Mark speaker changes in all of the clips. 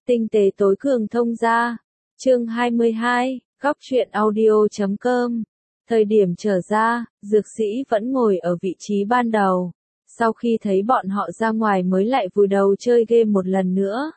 Speaker 1: Tinh tế tối cường thông gia. Chương 22, góc truyện audio.com. Thời điểm trở ra, dược sĩ vẫn ngồi ở vị trí ban đầu. Sau khi thấy bọn họ ra ngoài mới lại vùi đầu chơi game một lần nữa.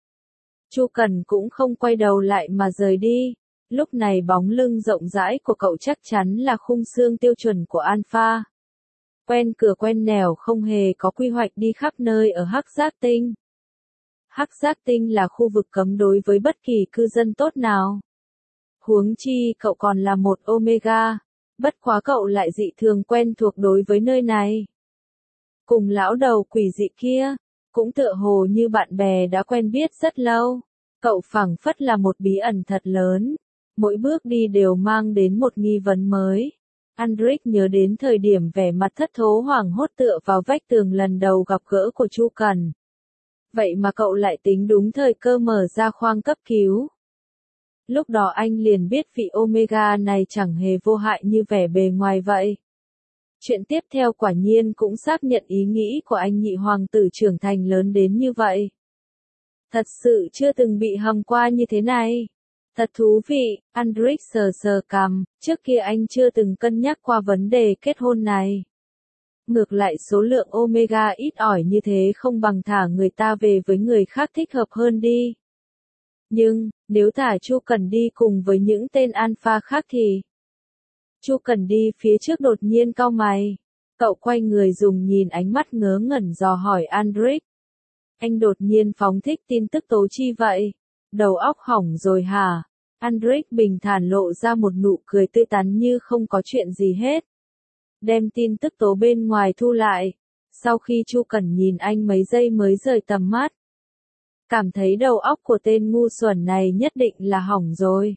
Speaker 1: Chu Cần cũng không quay đầu lại mà rời đi. Lúc này bóng lưng rộng rãi của cậu chắc chắn là khung xương tiêu chuẩn của Alpha. Quen cửa quen nẻo không hề có quy hoạch đi khắp nơi ở Hắc Giác Tinh. Hắc Giác Tinh là khu vực cấm đối với bất kỳ cư dân tốt nào. Huống chi cậu còn là một Omega, bất quá cậu lại dị thường quen thuộc đối với nơi này. Cùng lão đầu quỷ dị kia, cũng tựa hồ như bạn bè đã quen biết rất lâu. Cậu phảng phất là một bí ẩn thật lớn, mỗi bước đi đều mang đến một nghi vấn mới. Andric nhớ đến thời điểm vẻ mặt thất thố hoảng hốt tựa vào vách tường lần đầu gặp gỡ của Chu Cần. Vậy mà cậu lại tính đúng thời cơ mở ra khoang cấp cứu. Lúc đó anh liền biết vị Omega này chẳng hề vô hại như vẻ bề ngoài vậy. Chuyện tiếp theo quả nhiên cũng xác nhận ý nghĩ của anh nhị hoàng tử trưởng thành lớn đến như vậy. Thật sự chưa từng bị hầm qua như thế này. Thật thú vị, Andric sờ sờ cằm, trước kia anh chưa từng cân nhắc qua vấn đề kết hôn này. Ngược lại số lượng Omega ít ỏi như thế không bằng thả người ta về với người khác thích hợp hơn đi. Nhưng, nếu thả Chu Cần đi cùng với những tên Alpha khác thì... Chu Cần đi phía trước đột nhiên cau mày. Cậu quay người dùng nhìn ánh mắt ngớ ngẩn dò hỏi Andric. Anh đột nhiên phóng thích tin tức tố chi vậy? Đầu óc hỏng rồi hả? Andric bình thản lộ ra một nụ cười tươi tắn như không có chuyện gì hết. Đem tin tức tố bên ngoài thu lại. Sau khi Chu Cần nhìn anh mấy giây mới rời tầm mắt. Cảm thấy đầu óc của tên ngu xuẩn này nhất định là hỏng rồi.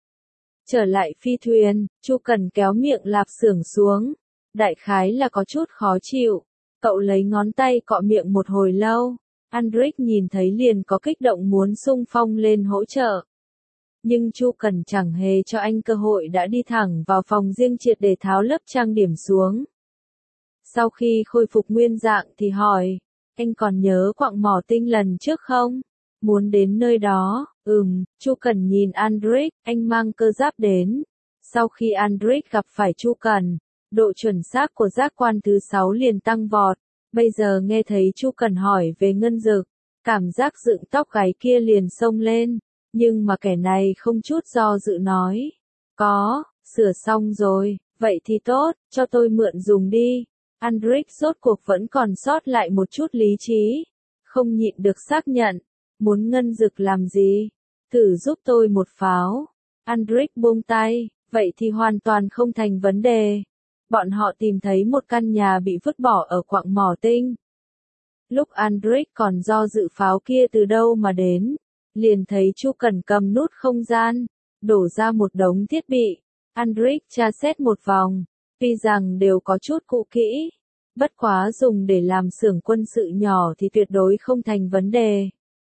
Speaker 1: Trở lại phi thuyền, Chu Cần kéo miệng lạp xưởng xuống. Đại khái là có chút khó chịu. Cậu lấy ngón tay cọ miệng một hồi lâu. Andric nhìn thấy liền có kích động muốn xung phong lên hỗ trợ. Nhưng Chu Cần chẳng hề cho anh cơ hội đã đi thẳng vào phòng riêng triệt để tháo lớp trang điểm xuống. Sau khi khôi phục nguyên dạng thì hỏi, anh còn nhớ quặng mỏ tinh lần trước không? Muốn đến nơi đó, Chu Cần nhìn Andric, anh mang cơ giáp đến. Sau khi Andric gặp phải Chu Cần, độ chuẩn xác của giác quan thứ 6 liền tăng vọt. Bây giờ nghe thấy Chu Cần hỏi về ngân dực, cảm giác dựng tóc gáy kia liền xông lên. Nhưng mà kẻ này không chút do dự nói. Có, sửa xong rồi, vậy thì tốt, cho tôi mượn dùng đi. Andric rốt cuộc vẫn còn sót lại một chút lý trí. Không nhịn được xác nhận. Muốn ngân dực làm gì? Thử giúp tôi một pháo. Andric buông tay, vậy thì hoàn toàn không thành vấn đề. Bọn họ tìm thấy một căn nhà bị vứt bỏ ở quặng mỏ tinh. Lúc Andric còn do dự pháo kia từ đâu mà đến, liền thấy Chu Cần cầm nút không gian, đổ ra một đống thiết bị. Andric tra xét một vòng, tuy rằng đều có chút cũ kỹ, bất quá dùng để làm xưởng quân sự nhỏ thì tuyệt đối không thành vấn đề.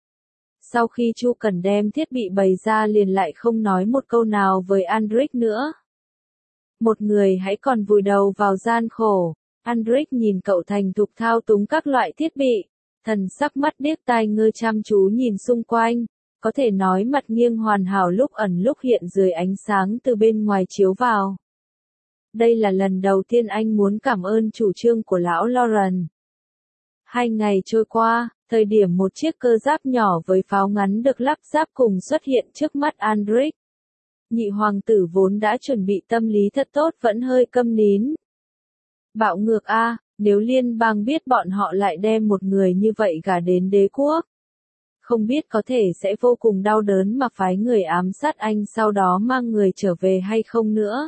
Speaker 1: Sau khi Chu Cần đem thiết bị bày ra liền lại không nói một câu nào với Andric nữa. Một người hãy còn vùi đầu vào gian khổ. Andric nhìn cậu thành thục thao túng các loại thiết bị, thần sắc mắt điếc tai ngơ chăm chú nhìn xung quanh, có thể nói mặt nghiêng hoàn hảo lúc ẩn lúc hiện dưới ánh sáng từ bên ngoài chiếu vào. Đây là lần đầu tiên anh muốn cảm ơn chủ trương của lão Lauren. 2 ngày trôi qua, thời điểm một chiếc cơ giáp nhỏ với pháo ngắn được lắp ráp cùng xuất hiện trước mắt Andric. Nhị hoàng tử vốn đã chuẩn bị tâm lý thật tốt vẫn hơi câm nín. Bạo ngược a, nếu liên bang biết bọn họ lại đem một người như vậy gả đến đế quốc. Không biết có thể sẽ vô cùng đau đớn mà phái người ám sát anh sau đó mang người trở về hay không nữa.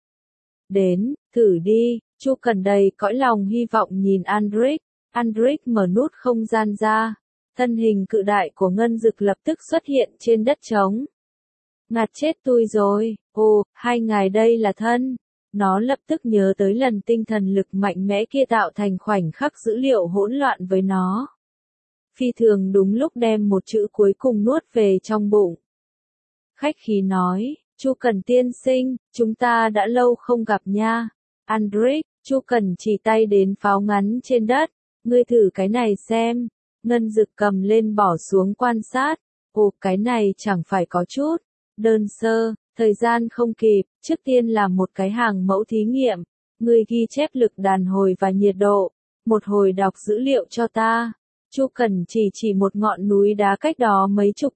Speaker 1: Đến, thử đi, Chu Cần đầy cõi lòng hy vọng nhìn Andric. Andric mở nút không gian ra. Thân hình cự đại của ngân dực lập tức xuất hiện trên đất trống. Ngạt chết tôi rồi, ồ, 2 ngày đây là thân. Nó lập tức nhớ tới lần tinh thần lực mạnh mẽ kia tạo thành khoảnh khắc dữ liệu hỗn loạn với nó. Phi thường đúng lúc đem một chữ cuối cùng nuốt về trong bụng. Khách khí nói, Chu Cần tiên sinh, chúng ta đã lâu không gặp nha. Andric, Chu Cần chỉ tay đến pháo ngắn trên đất, ngươi thử cái này xem. Ngân dực cầm lên bỏ xuống quan sát. Ồ, cái này chẳng phải có chút đơn sơ, thời gian không kịp, trước tiên làm một cái hàng mẫu thí nghiệm. Ngươi ghi chép lực đàn hồi và nhiệt độ, một hồi đọc dữ liệu cho ta. Chu Cần chỉ một ngọn núi đá cách đó mấy chục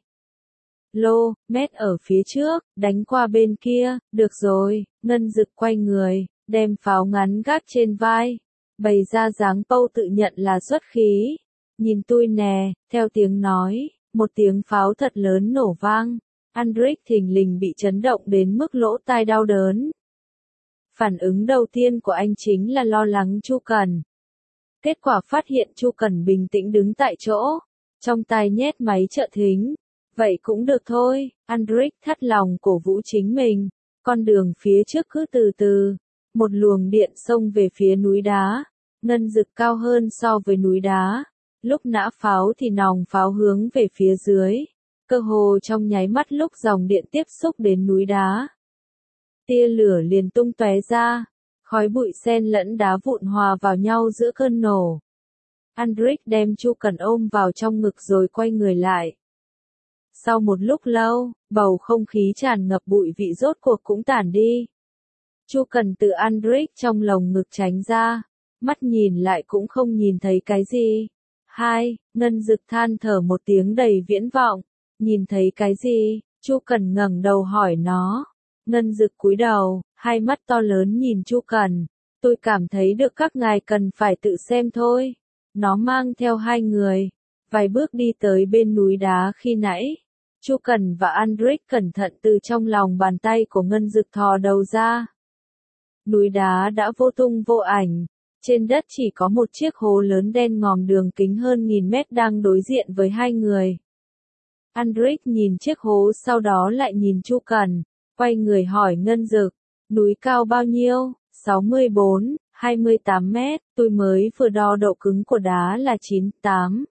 Speaker 1: km ở phía trước, đánh qua bên kia. Được rồi. Ngân Dực quay người, đem pháo ngắn gác trên vai, bày ra dáng Pâu tự nhận là xuất khí. Nhìn tôi nè. Theo tiếng nói, một tiếng pháo thật lớn nổ vang. Andric thình lình bị chấn động đến mức lỗ tai đau đớn. Phản ứng đầu tiên của anh chính là lo lắng Chu Cần. Kết quả phát hiện Chu Cần bình tĩnh đứng tại chỗ, trong tai nhét máy trợ thính. Vậy cũng được thôi. Andric thắt lòng cổ vũ chính mình. Con đường phía trước cứ từ từ. Một luồng điện xông về phía núi đá. Ngân Dực cao hơn so với núi đá. Lúc nã pháo thì nòng pháo hướng về phía dưới. Cơ hồ trong nháy mắt lúc dòng điện tiếp xúc đến núi đá. Tia lửa liền tung tóe ra. Khói bụi xen lẫn đá vụn hòa vào nhau giữa cơn nổ. Andric đem Chu Cần ôm vào trong ngực rồi quay người lại. Sau một lúc lâu, bầu không khí tràn ngập bụi vị rốt cuộc cũng tản đi. Chu Cần từ Andric trong lồng ngực tránh ra, mắt nhìn lại cũng không nhìn thấy cái gì. Ngân Dực than thở một tiếng đầy viễn vọng. Nhìn thấy cái gì? Chu Cần ngẩng đầu hỏi nó. Ngân Dực cúi đầu, hai mắt to lớn nhìn Chu Cần. Tôi cảm thấy được các ngài cần phải tự xem thôi. Nó mang theo hai người, vài bước đi tới bên núi đá khi nãy. Chu Cần và Andric cẩn thận từ trong lòng bàn tay của Ngân Dực thò đầu ra. Núi đá đã vô tung vô ảnh. Trên đất chỉ có một chiếc hố lớn đen ngòm đường kính hơn 1000 mét đang đối diện với hai người. Andric nhìn chiếc hố sau đó lại nhìn Chu Cần, quay người hỏi Ngân Dực, núi cao bao nhiêu? 64, 28 mét, tôi mới vừa đo độ cứng của đá là 98.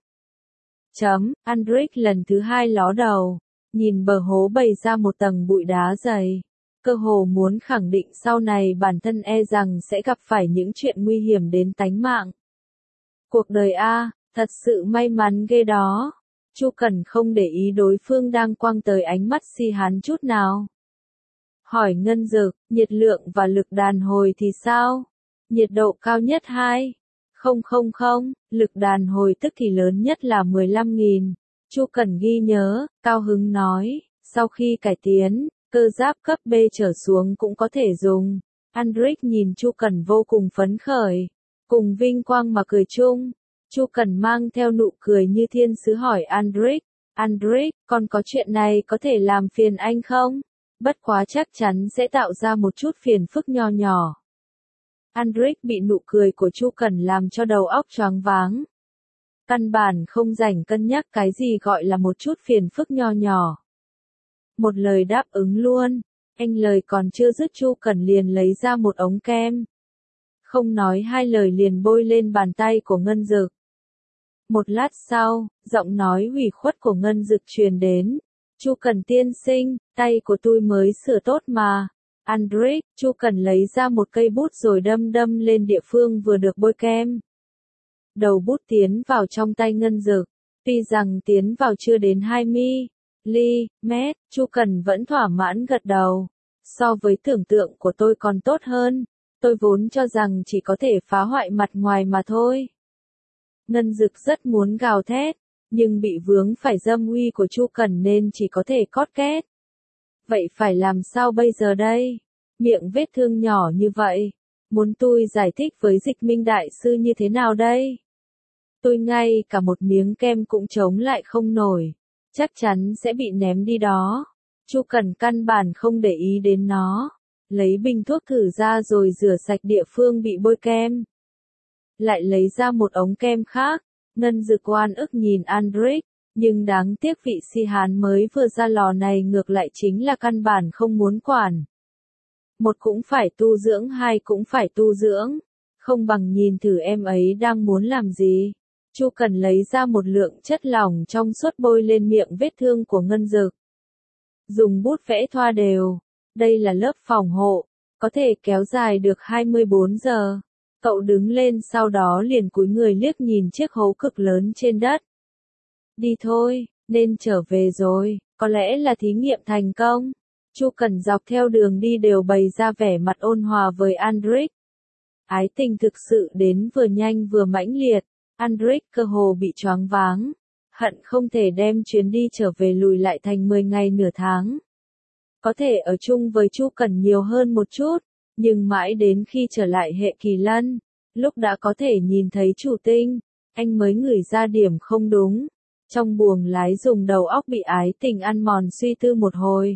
Speaker 1: Andric lần thứ hai ló đầu, nhìn bờ hố bày ra một tầng bụi đá dày. Cơ hồ muốn khẳng định sau này bản thân e rằng sẽ gặp phải những chuyện nguy hiểm đến tánh mạng. Cuộc đời thật sự may mắn ghê đó. Chu Cần không để ý đối phương đang quăng tới ánh mắt si hán chút nào. Hỏi Ngân Dực, nhiệt lượng và lực đàn hồi thì sao? Nhiệt độ cao nhất 2,000, lực đàn hồi tức thì lớn nhất là 15.000. Chu Cần ghi nhớ, cao hứng nói, sau khi cải tiến, cơ giáp cấp B trở xuống cũng có thể dùng. Andric nhìn Chu Cần vô cùng phấn khởi, cùng vinh quang mà cười chung. Chu Cần mang theo nụ cười như thiên sứ hỏi Andric, con có chuyện này có thể làm phiền anh không? Bất quá chắc chắn sẽ tạo ra một chút phiền phức nho nhỏ. Andric bị nụ cười của Chu Cần làm cho đầu óc choáng váng. Căn bản không rảnh cân nhắc cái gì gọi là một chút phiền phức nho nhỏ. Một lời đáp ứng luôn. Anh lời còn chưa dứt Chu Cần liền lấy ra một ống kem. Không nói hai lời liền bôi lên bàn tay của Ngân Dực. Một lát sau, giọng nói ủy khuất của Ngân Dực truyền đến. Chu Cần tiên sinh, tay của tôi mới sửa tốt mà. Andric, Chu Cần lấy ra một cây bút rồi đâm lên địa phương vừa được bôi kem. Đầu bút tiến vào trong tay Ngân Dực. Tuy rằng tiến vào chưa đến 20 mm, Chu Cần vẫn thỏa mãn gật đầu. So với tưởng tượng của tôi còn tốt hơn. Tôi vốn cho rằng chỉ có thể phá hoại mặt ngoài mà thôi. Ngân Dực rất muốn gào thét, nhưng bị vướng phải dâm uy của Chu Cần nên chỉ có thể cót két. Vậy phải làm sao bây giờ đây? Miệng vết thương nhỏ như vậy, muốn tôi giải thích với Dịch Minh đại sư như thế nào đây? Tôi ngay cả một miếng kem cũng chống lại không nổi, chắc chắn sẽ bị ném đi đó. Chu Cần căn bản không để ý đến nó, lấy bình thuốc thử ra rồi rửa sạch địa phương bị bôi kem. Lại lấy ra một ống kem khác. Ngân Dực oan ức nhìn Andric, nhưng đáng tiếc vị si hán mới vừa ra lò này ngược lại chính là căn bản không muốn quản. Một cũng phải tu dưỡng, hai cũng phải tu dưỡng, không bằng nhìn thử em ấy đang muốn làm gì. Chu Cần lấy ra một lượng chất lỏng trong suốt bôi lên miệng vết thương của Ngân Dực. Dùng bút vẽ thoa đều, đây là lớp phòng hộ, có thể kéo dài được 24 giờ. Cậu đứng lên sau đó liền cúi người liếc nhìn chiếc hố cực lớn trên đất. Đi thôi, Nên trở về rồi, có lẽ là thí nghiệm thành công. Chu Cẩn dọc theo đường đi đều bày ra vẻ mặt ôn hòa với Andric. Ái tình thực sự đến vừa nhanh vừa mãnh liệt, Andric cơ hồ bị choáng váng, hận không thể đem chuyến đi trở về lùi lại thành 10 ngày nửa tháng. Có thể ở chung với Chu Cẩn nhiều hơn một chút, nhưng mãi đến khi trở lại hệ kỳ lân, lúc đã có thể nhìn thấy chủ tinh, anh mới ngửi ra điểm không đúng. Trong buồng lái dùng đầu óc bị ái tình ăn mòn suy tư một hồi.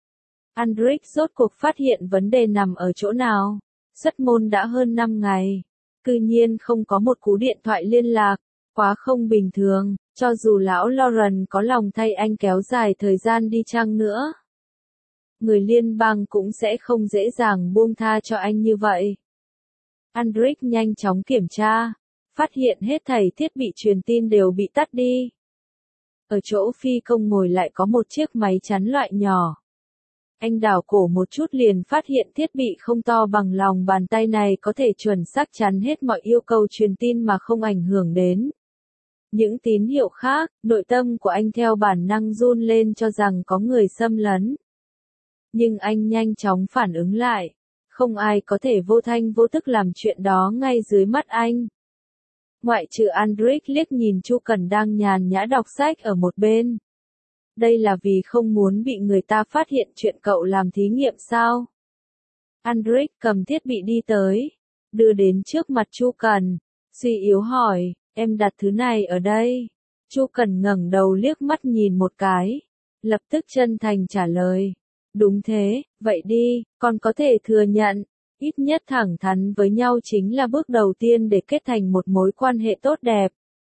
Speaker 1: Andric rốt cuộc phát hiện vấn đề nằm ở chỗ nào. Xuất môn đã hơn 5 ngày. Cư nhiên không có một cú điện thoại liên lạc. Quá không bình thường, cho dù lão Lauren có lòng thay anh kéo dài thời gian đi chăng nữa. Người liên bang cũng sẽ không dễ dàng buông tha cho anh như vậy. Andric nhanh chóng kiểm tra. Phát hiện hết thảy thiết bị truyền tin đều bị tắt đi. Ở chỗ phi công ngồi lại có một chiếc máy chắn loại nhỏ. Anh đảo cổ một chút liền phát hiện thiết bị không to bằng lòng bàn tay này có thể chuẩn xác chắn hết mọi yêu cầu truyền tin mà không ảnh hưởng đến những tín hiệu khác. Nội tâm của anh theo bản năng run lên cho rằng có người xâm lấn. Nhưng anh nhanh chóng phản ứng lại. Không ai có thể vô thanh vô tức làm chuyện đó ngay dưới mắt anh. Ngoại trừ Andric liếc nhìn Chu Cẩn đang nhàn nhã đọc sách ở một bên. Đây là vì không muốn bị người ta phát hiện chuyện cậu làm thí nghiệm sao? Andric cầm thiết bị đi tới, đưa đến trước mặt Chu Cẩn, suy yếu hỏi, em đặt thứ này ở đây. Chu Cẩn ngẩng đầu liếc mắt nhìn một cái, lập tức chân thành trả lời. Đúng thế, vậy đi, con có thể thừa nhận, ít nhất thẳng thắn với nhau chính là bước đầu tiên để kết thành một mối quan hệ tốt đẹp.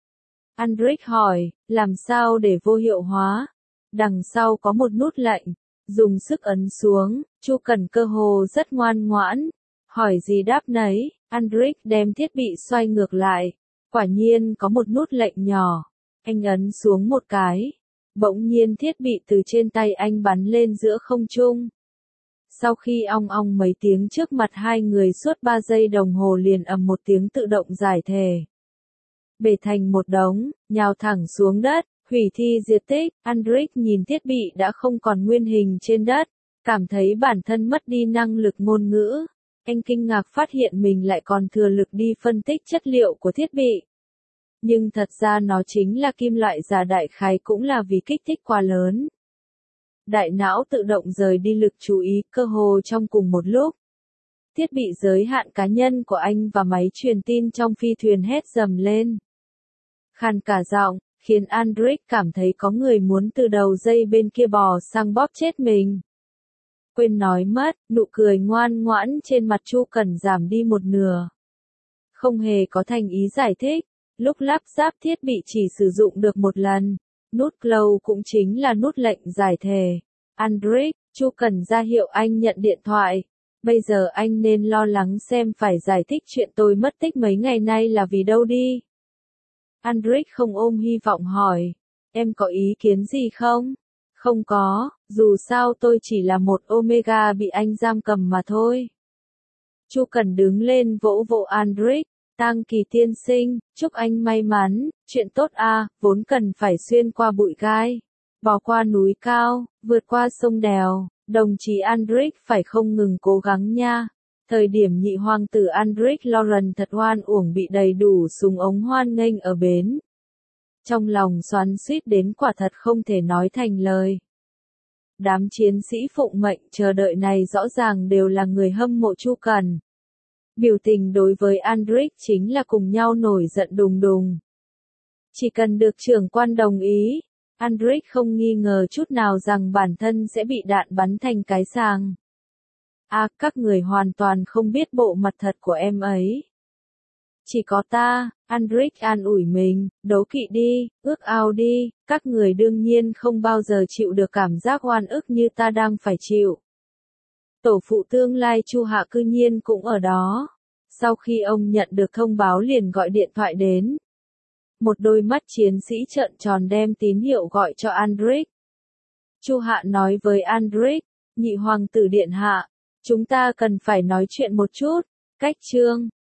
Speaker 1: Andric hỏi, làm sao để vô hiệu hóa? Đằng sau có một nút lệnh, dùng sức ấn xuống, Chu Cẩn cơ hồ rất ngoan ngoãn, hỏi gì đáp nấy. Andric đem thiết bị xoay ngược lại, quả nhiên có một nút lệnh nhỏ, anh ấn xuống một cái, bỗng nhiên thiết bị từ trên tay anh bắn lên giữa không trung. Sau khi ong ong mấy tiếng trước mặt hai người suốt 3 giây đồng hồ liền ầm một tiếng tự động giải thể. Bể thành một đống, nhào thẳng xuống đất, hủy thi diệt tích. Andric nhìn thiết bị đã không còn nguyên hình trên đất, cảm thấy bản thân mất đi năng lực ngôn ngữ. Anh kinh ngạc phát hiện mình lại còn thừa lực đi phân tích chất liệu của thiết bị. Nhưng thật ra nó chính là kim loại giả, đại khái cũng là vì kích thích quá lớn. Đại não tự động rời đi lực chú ý cơ hồ trong cùng một lúc. Thiết bị giới hạn cá nhân của anh và máy truyền tin trong phi thuyền hét dầm lên. Khàn cả giọng, khiến Andric cảm thấy có người muốn từ đầu dây bên kia bò sang bóp chết mình. Quên nói mất, nụ cười ngoan ngoãn trên mặt Chu Cẩn giảm đi một nửa. Không hề có thành ý giải thích, lúc lắp ráp thiết bị chỉ sử dụng được một lần. Nút close cũng chính là nút lệnh giải thể. Andric, Chu Cẩn ra hiệu anh nhận điện thoại. Bây giờ anh nên lo lắng xem phải giải thích chuyện tôi mất tích mấy ngày nay là vì đâu đi. Andric không ôm hy vọng hỏi, em có ý kiến gì không? Không có, dù sao tôi chỉ là một Omega bị anh giam cầm mà thôi. Chu Cẩn đứng lên vỗ vỗ Andric, Tang Kỳ tiên sinh, chúc anh may mắn, chuyện tốt à, vốn cần phải xuyên qua bụi gai, bò qua núi cao, vượt qua sông đèo, đồng chí Andric phải không ngừng cố gắng nha. Thời điểm nhị hoàng tử Andric Lauren thật oan uổng bị đầy đủ súng ống hoan nghênh ở bến. Trong lòng xoắn xuýt đến quả thật không thể nói thành lời. Đám chiến sĩ phụng mệnh chờ đợi này rõ ràng đều là người hâm mộ Chu Cẩn. Biểu tình đối với Andric chính là cùng nhau nổi giận đùng đùng. Chỉ cần được trưởng quan đồng ý, Andric không nghi ngờ chút nào rằng bản thân sẽ bị đạn bắn thành cái sàng. À, các người hoàn toàn không biết bộ mặt thật của em ấy. Chỉ có ta, Andric an ủi mình, đố kỵ đi, ước ao đi, các người đương nhiên không bao giờ chịu được cảm giác oan ức như ta đang phải chịu. Tổ phụ tương lai Chu Hạ cư nhiên cũng ở đó. Sau khi ông nhận được thông báo liền gọi điện thoại đến. Một đôi mắt chiến sĩ trợn tròn đem tín hiệu gọi cho Andric. Chu Hạ nói với Andric, nhị hoàng tử điện hạ, chúng ta cần phải nói chuyện một chút. Cách chương